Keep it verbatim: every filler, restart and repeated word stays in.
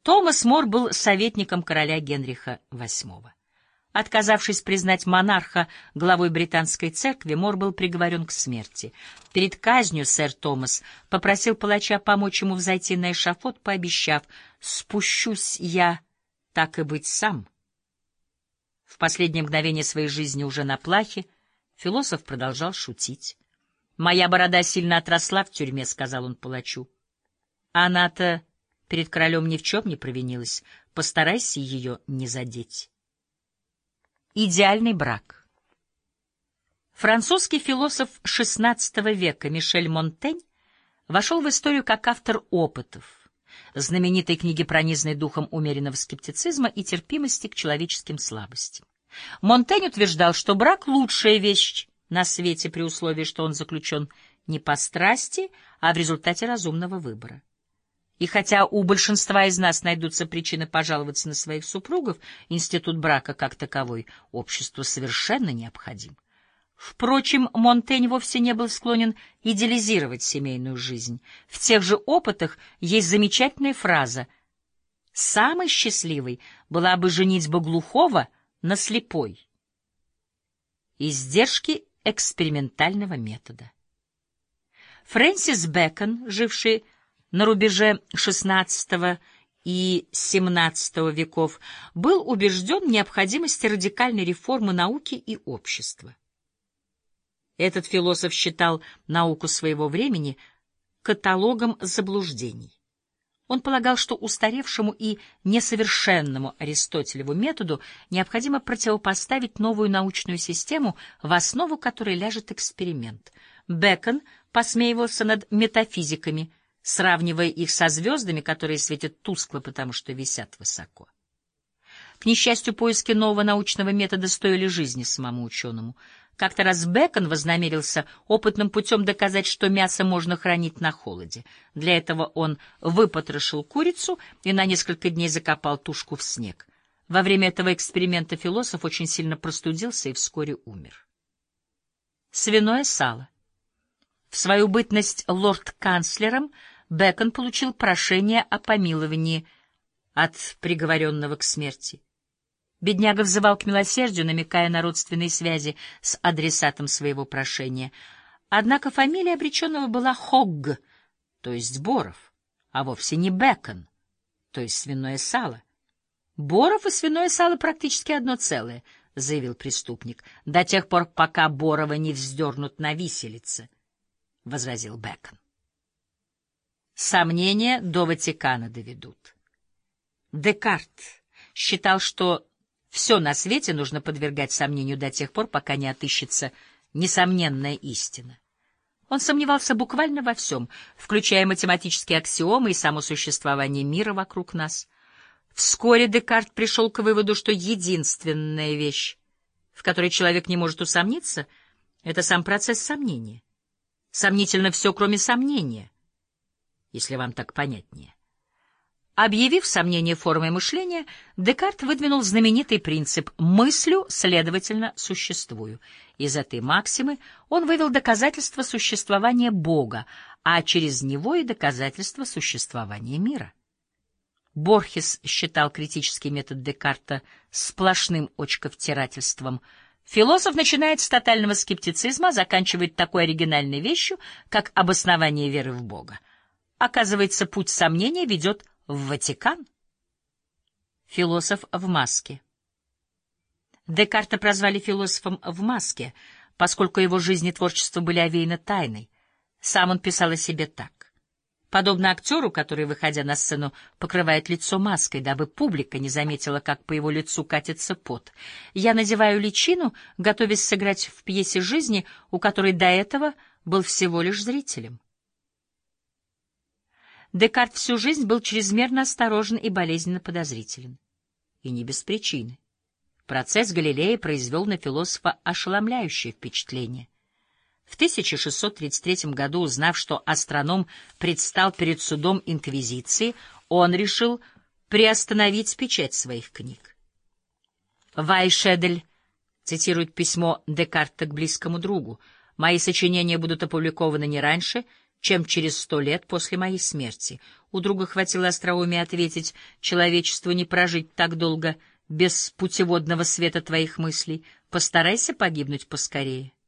Томас Мор был советником короля Генриха восьмого. Отказавшись признать монарха главой британской церкви, Мор был приговорен к смерти. Перед казнью сэр Томас попросил палача помочь ему взойти на эшафот, пообещав: «Спущусь я, так и быть, сам». В последнее мгновение своей жизни уже на плахе философ продолжал шутить. «Моя борода сильно отросла в тюрьме», — сказал он палачу. «Она-то перед королем ни в чем не провинилась. Постарайся ее не задеть». Идеальный брак. Французский философ шестнадцатого века Мишель Монтень вошел в историю как автор «Опытов», знаменитой книги, пронизанной духом умеренного скептицизма и терпимости к человеческим слабостям. Монтень утверждал, что брак — лучшая вещь на свете при условии, что он заключен не по страсти, а в результате разумного выбора. И хотя у большинства из нас найдутся причины пожаловаться на своих супругов, институт брака как таковой обществу совершенно необходим. Впрочем, Монтень вовсе не был склонен идеализировать семейную жизнь. В тех же «Опытах» есть замечательная фраза: «Самой счастливой была бы женитьба глухого на слепой». Издержки экспериментального метода. Фрэнсис Бэкон, живший на рубеже шестнадцатого и семнадцатого веков, был убежден в необходимости радикальной реформы науки и общества. Этот философ считал науку своего времени каталогом заблуждений. Он полагал, что устаревшему и несовершенному Аристотелеву методу необходимо противопоставить новую научную систему, в основу которой ляжет эксперимент. Бэкон посмеивался над метафизиками, сравнивая их со звездами, которые светят тускло, потому что висят высоко. К несчастью, поиски нового научного метода стоили жизни самому ученому. Как-то раз Бэкон вознамерился опытным путем доказать, что мясо можно хранить на холоде. Для этого он выпотрошил курицу и на несколько дней закопал тушку в снег. Во время этого эксперимента философ очень сильно простудился и вскоре умер. Свиное сало. В свою бытность лорд-канцлером Бэкон получил прошение о помиловании от приговоренного к смерти. Бедняга взывал к милосердию, намекая на родственные связи с адресатом своего прошения. Однако фамилия обреченного была Хогг, то есть Боров, а вовсе не Бэкон, то есть свиное сало. «Боров и свиное сало практически одно целое», — заявил преступник, — «до тех пор, пока Борова не вздернут на виселице», — возразил Бэкон. Сомнения до Ватикана доведут. Декарт считал, что все на свете нужно подвергать сомнению до тех пор, пока не отыщется несомненная истина. Он сомневался буквально во всем, включая математические аксиомы и само существование мира вокруг нас. Вскоре Декарт пришел к выводу, что единственная вещь, в которой человек не может усомниться, — это сам процесс сомнения. Сомнительно все, кроме сомнения, если вам так понятнее. Объявив сомнение формой мышления, Декарт выдвинул знаменитый принцип «мыслю, следовательно, существую». Из этой максимы он вывел доказательство существования Бога, а через него и доказательство существования мира. Борхес считал критический метод Декарта сплошным очковтирательством. Философ начинает с тотального скептицизма, заканчивает такой оригинальной вещью, как обоснование веры в Бога. Оказывается, путь сомнения ведет в Ватикан. Философ в маске. Декарта прозвали философом в маске, поскольку его жизнь и творчество были овеяны тайной. Сам он писал о себе так: подобно актеру, который, выходя на сцену, покрывает лицо маской, дабы публика не заметила, как по его лицу катится пот, я надеваю личину, готовясь сыграть в пьесе жизни, у которой до этого был всего лишь зрителем. Декарт всю жизнь был чрезмерно осторожен и болезненно подозрителен. И не без причины. Процесс Галилея произвел на философа ошеломляющее впечатление. В тысяча шестьсот тридцать третьем году, узнав, что астроном предстал перед судом Инквизиции, он решил приостановить печать своих книг. Вайшедель цитирует письмо Декарта к близкому другу: «Мои сочинения будут опубликованы не раньше, чем через сто лет после моей смерти. У друга хватило остроумия ответить: человечеству не прожить так долго без путеводного света твоих мыслей. Постарайся погибнуть поскорее.